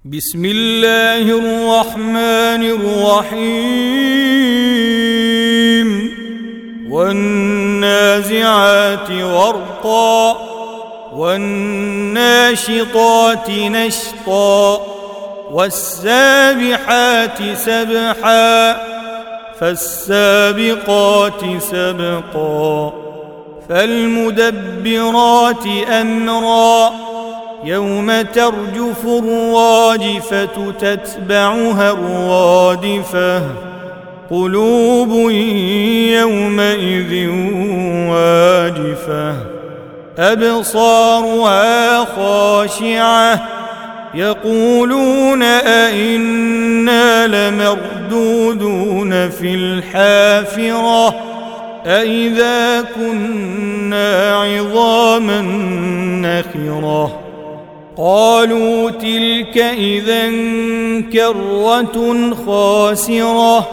بسم الله الرحمن الرحيم والنازعات غرقا والناشطات نشطا والسابحات سبحا فالسابقات سبقا فالمدبرات أمرا يوم ترجف الراجفة تتبعها الرادفة قلوب يومئذ واجفة أبصارها خاشعة يقولون أئنا لمردودون في الحافرة أئذا كنا عظاما نخرة قالوا تلك إذا كرة خاسرة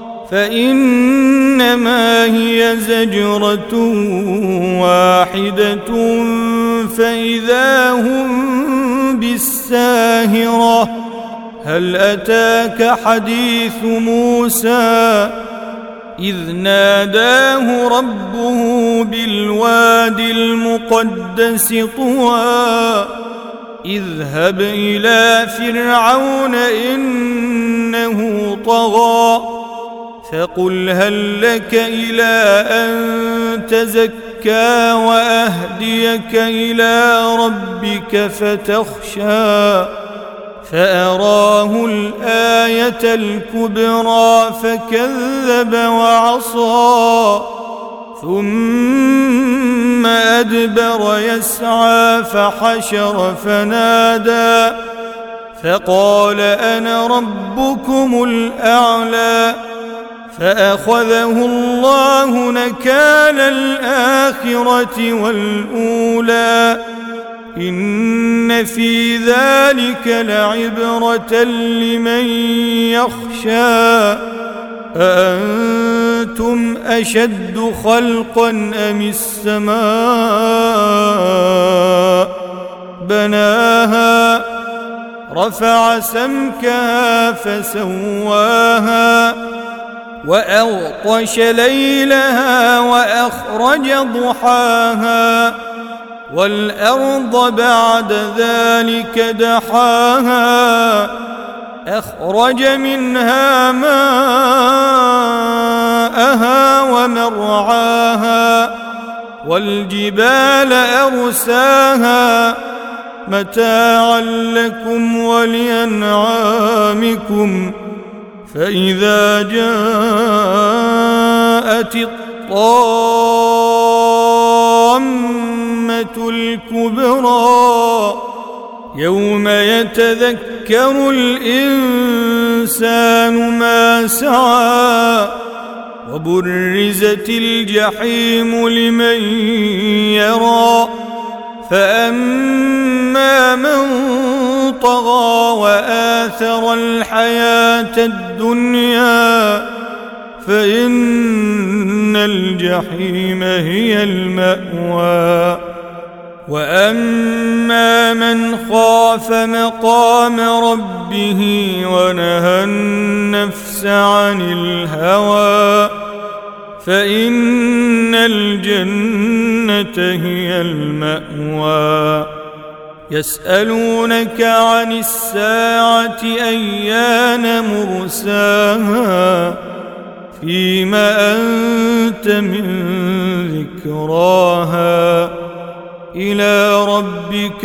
فإنما هي زجرة واحدة فإذا هم بالساهرة هل أتاك حديث موسى إذ ناداه ربه بالواد المقدس طوى اذهب إلى فرعون إنه طغى فقل هل لك إلى أن تزكى وأهديك إلى ربك فتخشى فأراه الآية الكبرى فكذب وعصى ثم أدبر يسعى فحشر فنادى فقال أنا ربكم الأعلى فأخذه الله نكال الآخرة والأولى إن في ذلك لعبرة لمن يخشى أأنتم أشد خلقا أم السماء بناها رفع سمكها فسواها وأغطش ليلها وأخرج ضحاها والأرض بعد ذلك دحاها أخرج منها ماءها ومرعاها والجبال أرساها متاعا لكم ولأنعامكم فإذا جاءت الطامة الكبرى يوم يتذكر الإنسان ما سعى وبرزت الجحيم لمن يرى فأما من طغى وآثر الحياة الدنيا فإن الجحيم هي المأوى وأما من خاف مقام ربه ونهى النفس عن الهوى فإن الجنة هي المأوى يسألونك عن الساعة أيان مرساها فيما أنت من ذكراها إلى ربك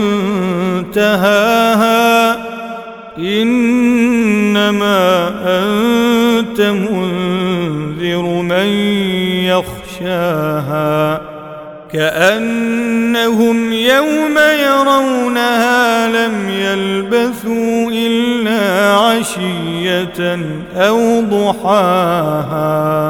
منتهاها إنما أنت منذر من يخشاها كأنهم يوم يرونها لم يلبثوا إلا عشية أو ضحاها.